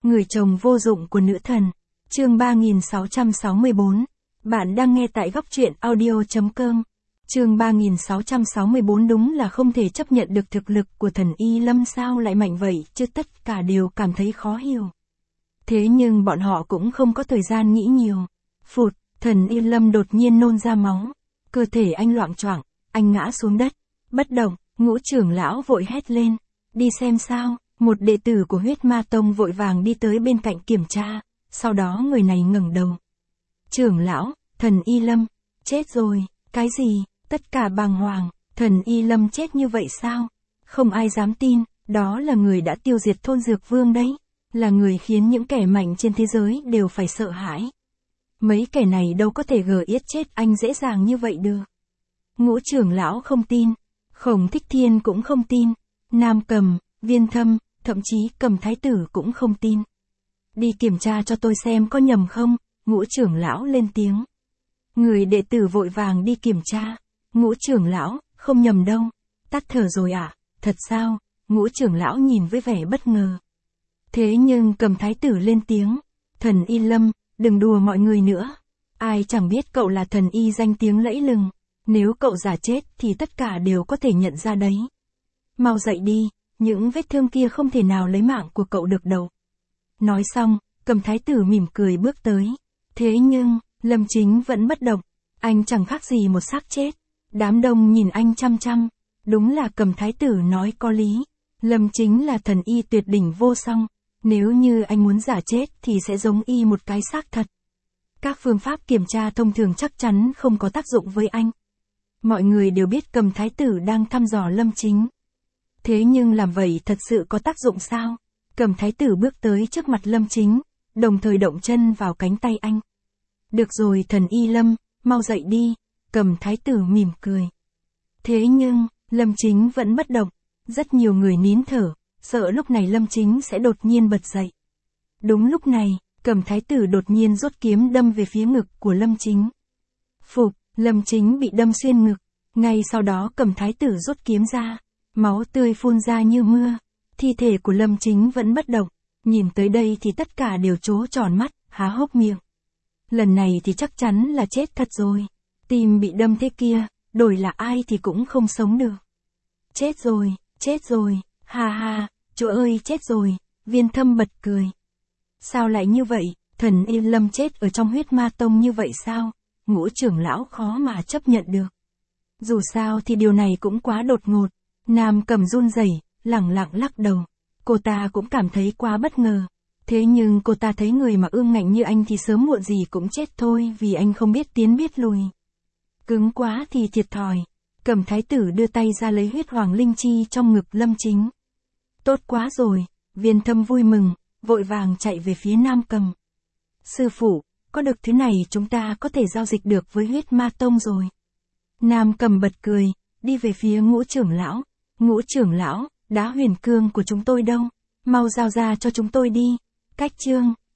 Người chồng vô dụng của nữ thần. Chương 3664. Bạn đang nghe tại góc truyện audio.com. Chương 3664 đúng là không thể chấp nhận được thực lực của thần Y Lâm sao lại mạnh vậy chứ tất cả đều cảm thấy khó hiểu. Thế nhưng bọn họ cũng không có thời gian nghĩ nhiều. Phụt, thần Y Lâm đột nhiên nôn ra máu. Cơ thể anh loạng choạng, anh ngã xuống đất. Bất động, Ngũ trưởng lão vội hét lên. Đi xem sao. Một đệ tử của huyết ma tông vội vàng đi tới bên cạnh kiểm tra, sau đó người này ngẩng đầu. Trưởng lão, thần Y Lâm, chết rồi, cái gì, tất cả bàng hoàng, thần Y Lâm chết như vậy sao? Không ai dám tin, đó là người đã tiêu diệt thôn Dược Vương đấy, là người khiến những kẻ mạnh trên thế giới đều phải sợ hãi. Mấy kẻ này đâu có thể gờ yết chết anh dễ dàng như vậy được. Ngũ trưởng lão không tin, Khổng Thích Thiên cũng không tin, Nam Cầm, Viên Thâm, thậm chí Cầm Thái Tử cũng không tin. Đi kiểm tra cho tôi xem có nhầm không, Ngũ trưởng lão lên tiếng. Người đệ tử vội vàng đi kiểm tra. Ngũ trưởng lão, không nhầm đâu. Tắt thở rồi à, thật sao? Ngũ trưởng lão nhìn với vẻ bất ngờ. Thế nhưng Cầm Thái Tử lên tiếng. Thần Y Lâm, đừng đùa mọi người nữa. Ai chẳng biết cậu là thần y danh tiếng lẫy lừng. Nếu cậu giả chết thì tất cả đều có thể nhận ra đấy. Mau dậy đi. Những vết thương kia không thể nào lấy mạng của cậu được đâu. Nói xong, Cầm Thái Tử mỉm cười bước tới. Thế nhưng, Lâm Chính vẫn bất động. Anh chẳng khác gì một xác chết. Đám đông nhìn anh chăm chăm. Đúng là Cầm Thái Tử nói có lý. Lâm Chính là thần y tuyệt đỉnh vô song. Nếu như anh muốn giả chết thì sẽ giống y một cái xác thật. Các phương pháp kiểm tra thông thường chắc chắn không có tác dụng với anh. Mọi người đều biết Cầm Thái Tử đang thăm dò Lâm Chính. Thế nhưng làm vậy thật sự có tác dụng sao? Cầm Thái Tử bước tới trước mặt Lâm Chính, đồng thời động chân vào cánh tay anh. Được rồi thần Y Lâm, mau dậy đi, Cầm Thái Tử mỉm cười. Thế nhưng, Lâm Chính vẫn bất động, rất nhiều người nín thở, sợ lúc này Lâm Chính sẽ đột nhiên bật dậy. Đúng lúc này, Cầm Thái Tử đột nhiên rút kiếm đâm về phía ngực của Lâm Chính. Phục, Lâm Chính bị đâm xuyên ngực, ngay sau đó Cầm Thái Tử rút kiếm ra. Máu tươi phun ra như mưa, thi thể của Lâm Chính vẫn bất động, nhìn tới đây thì tất cả đều trố tròn mắt, há hốc miệng. Lần này thì chắc chắn là chết thật rồi, tim bị đâm thế kia, đổi là ai thì cũng không sống được. Chết rồi, ha ha, chúa ơi chết rồi, Viên Thâm bật cười. Sao lại như vậy, thần Y Lâm chết ở trong huyết ma tông như vậy sao, Ngũ trưởng lão khó mà chấp nhận được. Dù sao thì điều này cũng quá đột ngột. Nam Cầm run rẩy, lẳng lặng lắc đầu. Cô ta cũng cảm thấy quá bất ngờ. Thế nhưng cô ta thấy người mà ương ngạnh như anh thì sớm muộn gì cũng chết thôi vì anh không biết tiến biết lùi. Cứng quá thì thiệt thòi. Cầm Thái Tử đưa tay ra lấy huyết hoàng linh chi trong ngực Lâm Chính. Tốt quá rồi, Viên Thâm vui mừng, vội vàng chạy về phía Nam Cầm. Sư phụ, có được thứ này chúng ta có thể giao dịch được với huyết ma tông rồi. Nam Cầm bật cười, đi về phía Ngũ trưởng lão. Ngũ trưởng lão, đá huyền cương của chúng tôi đâu? Mau giao ra cho chúng tôi đi. Cách chương